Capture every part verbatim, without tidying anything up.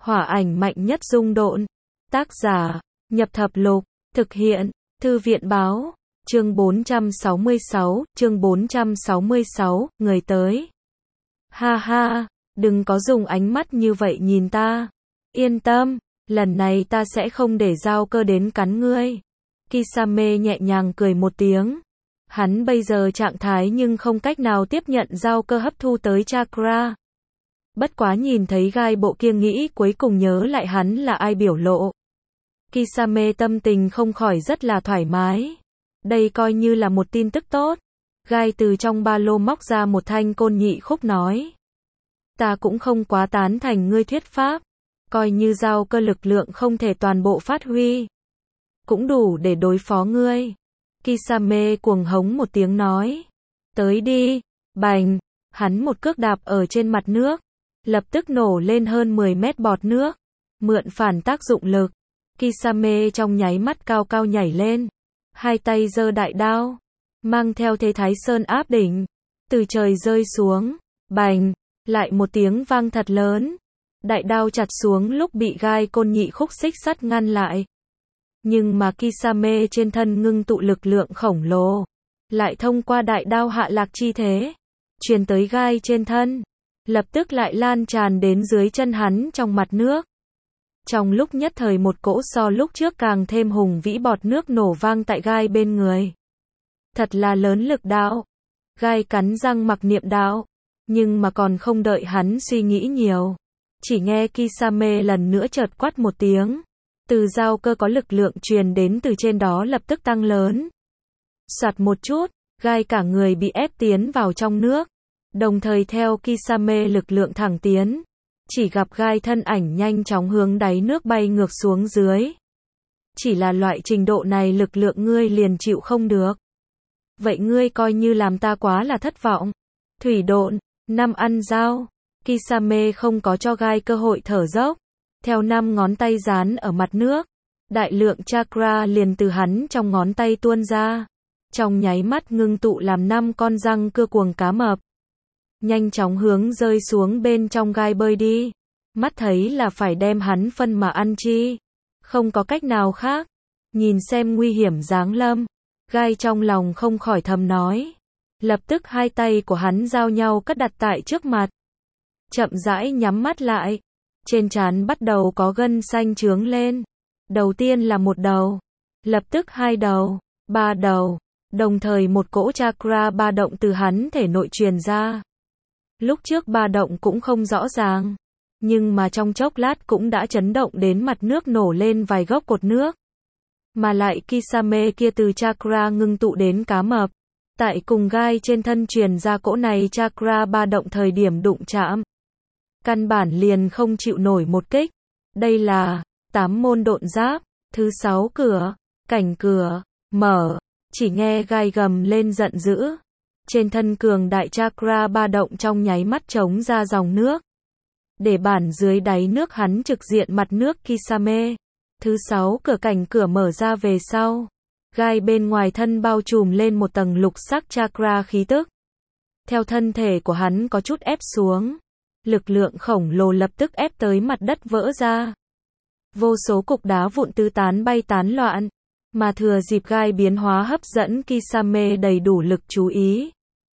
Hỏa ảnh mạnh nhất dung độn. Tác giả, Nhập Thập Lục. Thực hiện, Thư viện báo. Chương bốn trăm sáu mươi sáu, chương bốn trăm sáu mươi sáu, người tới. Ha ha, đừng có dùng ánh mắt như vậy nhìn ta. Yên tâm, lần này ta sẽ không để Giao Cơ đến cắn ngươi. Kisame nhẹ nhàng cười một tiếng. Hắn bây giờ trạng thái nhưng không cách nào tiếp nhận Giao Cơ hấp thu tới chakra. Bất quá nhìn thấy gai bộ kia nghĩ cuối cùng nhớ lại hắn là ai biểu lộ. Kisame tâm tình không khỏi rất là thoải mái. Đây coi như là một tin tức tốt. Gai từ trong ba lô móc ra một thanh côn nhị khúc nói. Ta cũng không quá tán thành ngươi thuyết pháp. Coi như Giao Cơ lực lượng không thể toàn bộ phát huy. Cũng đủ để đối phó ngươi. Kisame cuồng hống một tiếng nói. Tới đi, bành, hắn một cước đạp ở trên mặt nước. Lập tức nổ lên hơn mười mét bọt nước. Mượn phản tác dụng lực. Kisame trong nháy mắt cao cao nhảy lên. Hai tay giơ đại đao. Mang theo thế Thái Sơn áp đỉnh. Từ trời rơi xuống. Bành, lại một tiếng vang thật lớn. Đại đao chặt xuống lúc bị gai côn nhị khúc xích sắt ngăn lại. Nhưng mà Kisame trên thân ngưng tụ lực lượng khổng lồ. Lại thông qua đại đao hạ lạc chi thế. Truyền tới gai trên thân. Lập tức lại lan tràn đến dưới chân hắn trong mặt nước. Trong lúc nhất thời một cỗ so lúc trước càng thêm hùng vĩ bọt nước nổ vang tại gai bên người. Thật là lớn lực đạo. Gai cắn răng mặc niệm đạo. Nhưng mà còn không đợi hắn suy nghĩ nhiều. Chỉ nghe Kisame lần nữa chợt quát một tiếng. Từ Giao Cơ có lực lượng truyền đến từ trên đó lập tức tăng lớn. Soạt một chút, gai cả người bị ép tiến vào trong nước. Đồng thời theo Kisame lực lượng thẳng tiến. Chỉ gặp gai thân ảnh nhanh chóng hướng đáy nước bay ngược xuống dưới. Chỉ là loại trình độ này lực lượng ngươi liền chịu không được. Vậy ngươi coi như làm ta quá là thất vọng. Thủy độn, năm ăn dao. Kisame không có cho gai cơ hội thở dốc. Theo năm ngón tay dán ở mặt nước. Đại lượng chakra liền từ hắn trong ngón tay tuôn ra. Trong nháy mắt ngưng tụ làm năm con răng cưa cuồng cá mập. Nhanh chóng hướng rơi xuống bên trong gai bơi đi. Mắt thấy là phải đem hắn phân mà ăn chi. Không có cách nào khác. Nhìn xem nguy hiểm giáng lâm. Gai trong lòng không khỏi thầm nói. Lập tức hai tay của hắn giao nhau cất đặt tại trước mặt. Chậm rãi nhắm mắt lại. Trên trán bắt đầu có gân xanh trướng lên. Đầu tiên là một đầu. Lập tức hai đầu. Ba đầu. Đồng thời một cỗ chakra ba động từ hắn thể nội truyền ra. Lúc trước ba động cũng không rõ ràng. Nhưng mà trong chốc lát cũng đã chấn động đến mặt nước nổ lên vài gốc cột nước. Mà lại Kisame kia từ chakra ngưng tụ đến cá mập. Tại cùng gai trên thân truyền ra cỗ này chakra ba động thời điểm đụng chạm. Căn bản liền không chịu nổi một kích. Đây là tám môn độn giáp. Thứ sáu cửa. Cảnh cửa. Mở. Chỉ nghe gai gầm lên giận dữ. Trên thân cường đại chakra ba động trong nháy mắt chống ra dòng nước. Để bản dưới đáy nước hắn trực diện mặt nước Kisame. Thứ sáu cửa cảnh cửa mở ra về sau. Gai bên ngoài thân bao trùm lên một tầng lục sắc chakra khí tức. Theo thân thể của hắn có chút ép xuống. Lực lượng khổng lồ lập tức ép tới mặt đất vỡ ra. Vô số cục đá vụn tứ tán bay tán loạn. Mà thừa dịp gai biến hóa hấp dẫn Kisame đầy đủ lực chú ý.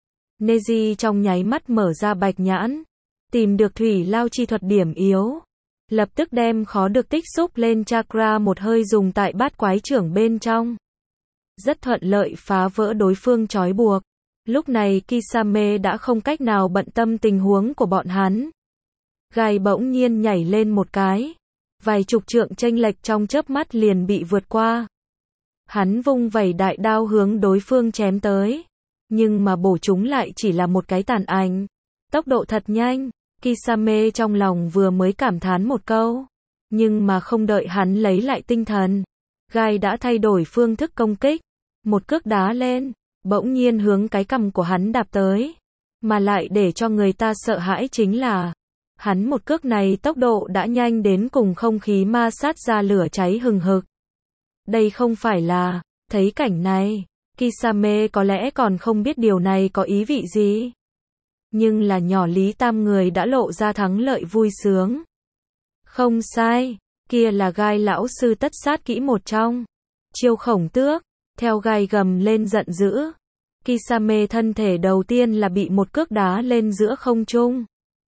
Neji trong nháy mắt mở ra bạch nhãn. Tìm được thủy lao chi thuật điểm yếu. Lập tức đem khó được tích xúc lên chakra một hơi dùng tại bát quái trưởng bên trong. Rất thuận lợi phá vỡ đối phương trói buộc. Lúc này Kisame đã không cách nào bận tâm tình huống của bọn hắn. Gai bỗng nhiên nhảy lên một cái. Vài chục trượng chênh lệch trong chớp mắt liền bị vượt qua. Hắn vung vẩy đại đao hướng đối phương chém tới. Nhưng mà bổ chúng lại chỉ là một cái tàn ảnh. Tốc độ thật nhanh. Kisame trong lòng vừa mới cảm thán một câu. Nhưng mà không đợi hắn lấy lại tinh thần. Gai đã thay đổi phương thức công kích. Một cước đá lên. Bỗng nhiên hướng cái cằm của hắn đạp tới. Mà lại để cho người ta sợ hãi chính là. Hắn một cước này tốc độ đã nhanh đến cùng không khí ma sát ra lửa cháy hừng hực. Đây không phải là. Thấy cảnh này. Kisame có lẽ còn không biết điều này có ý vị gì. Nhưng là nhỏ Lý Tam người đã lộ ra thắng lợi vui sướng. Không sai, kia là Gai lão sư tất sát kỹ một trong. Chiêu khổng tước, theo Gai gầm lên giận dữ. Kisame thân thể đầu tiên là bị một cước đá lên giữa không trung.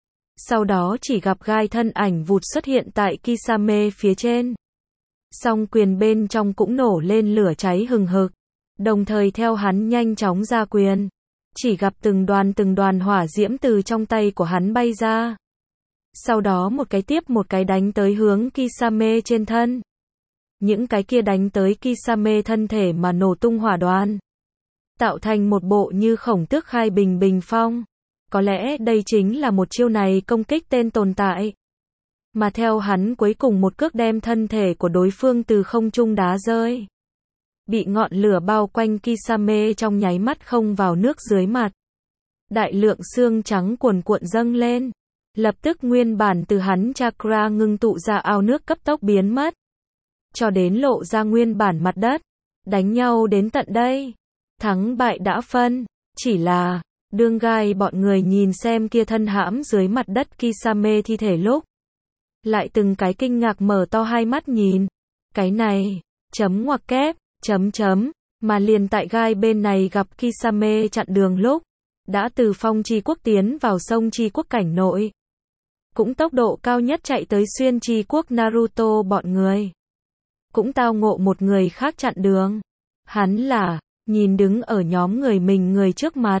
Sau đó chỉ gặp Gai thân ảnh vụt xuất hiện tại Kisame phía trên. Song quyền bên trong cũng nổ lên lửa cháy hừng hực. Đồng thời theo hắn nhanh chóng ra quyền. Chỉ gặp từng đoàn từng đoàn hỏa diễm từ trong tay của hắn bay ra. Sau đó một cái tiếp một cái đánh tới hướng Kisame trên thân. Những cái kia đánh tới Kisame thân thể mà nổ tung hỏa đoàn. Tạo thành một bộ như khổng tước khai bình bình phong. Có lẽ đây chính là một chiêu này công kích tên tồn tại. Mà theo hắn cuối cùng một cước đem thân thể của đối phương từ không trung đá rơi. Bị ngọn lửa bao quanh Kisame trong nháy mắt không vào nước dưới mặt. Đại lượng xương trắng cuồn cuộn dâng lên. Lập tức nguyên bản từ hắn chakra ngưng tụ ra ao nước cấp tốc biến mất. Cho đến lộ ra nguyên bản mặt đất. Đánh nhau đến tận đây. Thắng bại đã phân. Chỉ là, đương Gai bọn người nhìn xem kia thân hãm dưới mặt đất Kisame thi thể lúc. Lại từng cái kinh ngạc mở to hai mắt nhìn. Cái này, chấm ngoặc kép, chấm chấm, mà liền tại Gai bên này gặp Kisame chặn đường lúc. Đã từ phong chi quốc tiến vào sông chi quốc cảnh nội. Cũng tốc độ cao nhất chạy tới xuyên chi quốc Naruto bọn người. Cũng tao ngộ một người khác chặn đường. Hắn là, nhìn đứng ở nhóm người mình người trước mặt.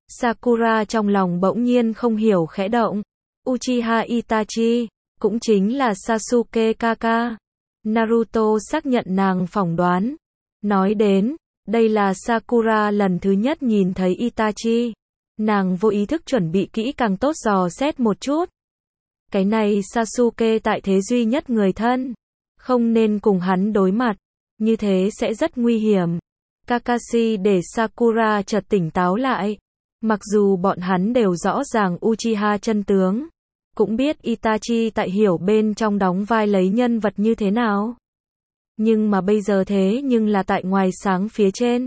Sakura trong lòng bỗng nhiên không hiểu khẽ động. Uchiha Itachi, cũng chính là Sasuke Kaka. Naruto xác nhận nàng phỏng đoán. Nói đến, đây là Sakura lần thứ nhất nhìn thấy Itachi. Nàng vô ý thức chuẩn bị kỹ càng tốt dò xét một chút. Cái này Sasuke tại thế duy nhất người thân. Không nên cùng hắn đối mặt. Như thế sẽ rất nguy hiểm. Kakashi để Sakura chợt tỉnh táo lại. Mặc dù bọn hắn đều rõ ràng Uchiha chân tướng. Cũng biết Itachi tại hiểu bên trong đóng vai lấy nhân vật như thế nào. Nhưng mà bây giờ thế nhưng là tại ngoài sáng phía trên.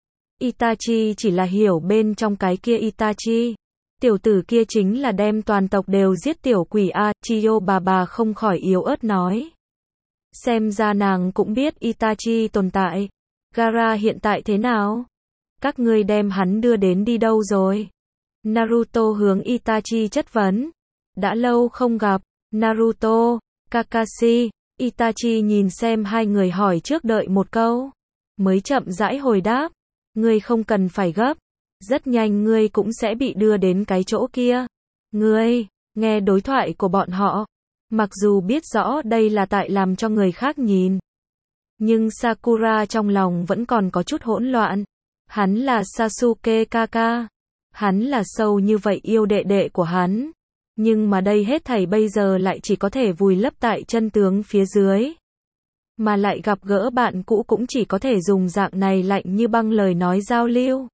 Itachi chỉ là hiểu bên trong cái kia Itachi. Tiểu tử kia chính là đem toàn tộc đều giết tiểu quỷ a, Chiyo bà bà không khỏi yếu ớt nói. Xem ra nàng cũng biết Itachi tồn tại. Gaara hiện tại thế nào? Các ngươi đem hắn đưa đến đi đâu rồi? Naruto hướng Itachi chất vấn. Đã lâu không gặp, Naruto, Kakashi, Itachi nhìn xem hai người hỏi trước đợi một câu. Mới chậm rãi hồi đáp. Ngươi không cần phải gấp. Rất nhanh ngươi cũng sẽ bị đưa đến cái chỗ kia. Ngươi, nghe đối thoại của bọn họ. Mặc dù biết rõ đây là tại làm cho người khác nhìn. Nhưng Sakura trong lòng vẫn còn có chút hỗn loạn. Hắn là Sasuke Kaka. Hắn là sâu như vậy yêu đệ đệ của hắn. Nhưng mà đây hết thảy bây giờ lại chỉ có thể vùi lấp tại chân tướng phía dưới. Mà lại gặp gỡ bạn cũ cũng chỉ có thể dùng dạng này lạnh như băng lời nói giao lưu.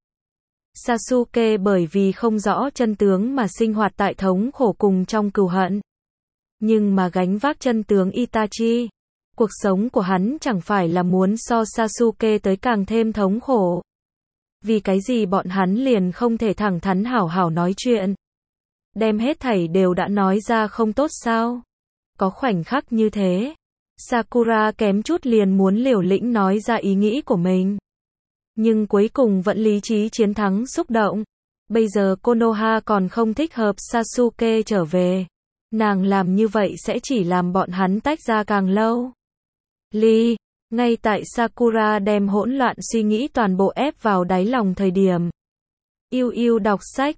Sasuke bởi vì không rõ chân tướng mà sinh hoạt tại thống khổ cùng trong cừu hận. Nhưng mà gánh vác chân tướng Itachi. Cuộc sống của hắn chẳng phải là muốn so Sasuke tới càng thêm thống khổ. Vì cái gì bọn hắn liền không thể thẳng thắn hảo hảo nói chuyện. Đem hết thảy đều đã nói ra không tốt sao? Có khoảnh khắc như thế. Sakura kém chút liền muốn liều lĩnh nói ra ý nghĩ của mình. Nhưng cuối cùng vẫn lý trí chiến thắng xúc động. Bây giờ Konoha còn không thích hợp Sasuke trở về. Nàng làm như vậy sẽ chỉ làm bọn hắn tách ra càng lâu. Ly, ngay tại Sakura đem hỗn loạn suy nghĩ toàn bộ ép vào đáy lòng thời điểm. Yêu yêu đọc sách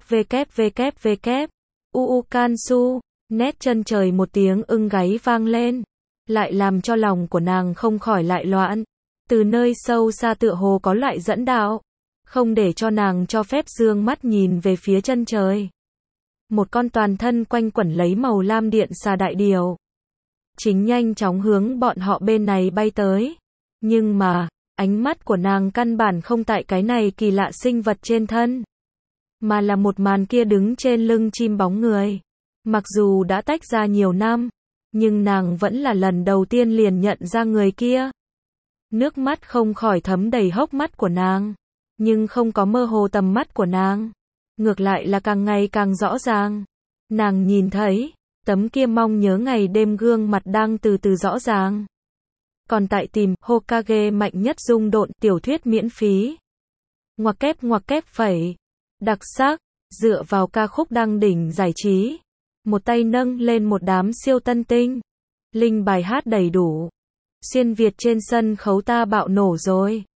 www. Uukansu, nét chân trời một tiếng ưng gáy vang lên. Lại làm cho lòng của nàng không khỏi lại loạn. Từ nơi sâu xa tựa hồ có loại dẫn đạo. Không để cho nàng cho phép dương mắt nhìn về phía chân trời. Một con toàn thân quanh quẩn lấy màu lam điện xà đại điều. Chính nhanh chóng hướng bọn họ bên này bay tới. Nhưng mà, ánh mắt của nàng căn bản không tại cái này kỳ lạ sinh vật trên thân. Mà là một màn kia đứng trên lưng chim bóng người. Mặc dù đã tách ra nhiều năm. Nhưng nàng vẫn là lần đầu tiên liền nhận ra người kia. Nước mắt không khỏi thấm đầy hốc mắt của nàng. Nhưng không có mơ hồ tầm mắt của nàng. Ngược lại là càng ngày càng rõ ràng. Nàng nhìn thấy, Tấm kia mong nhớ ngày đêm gương mặt đang từ từ rõ ràng. Còn tại tìm Hokage mạnh nhất rung độn tiểu thuyết miễn phí. Ngoặc kép ngoặc kép phẩy. Đặc sắc, dựa vào ca khúc đăng đỉnh giải trí. Một tay nâng lên một đám siêu tân tinh. Linh bài hát đầy đủ. Xuyên Việt trên sân khấu ta bạo nổ rồi.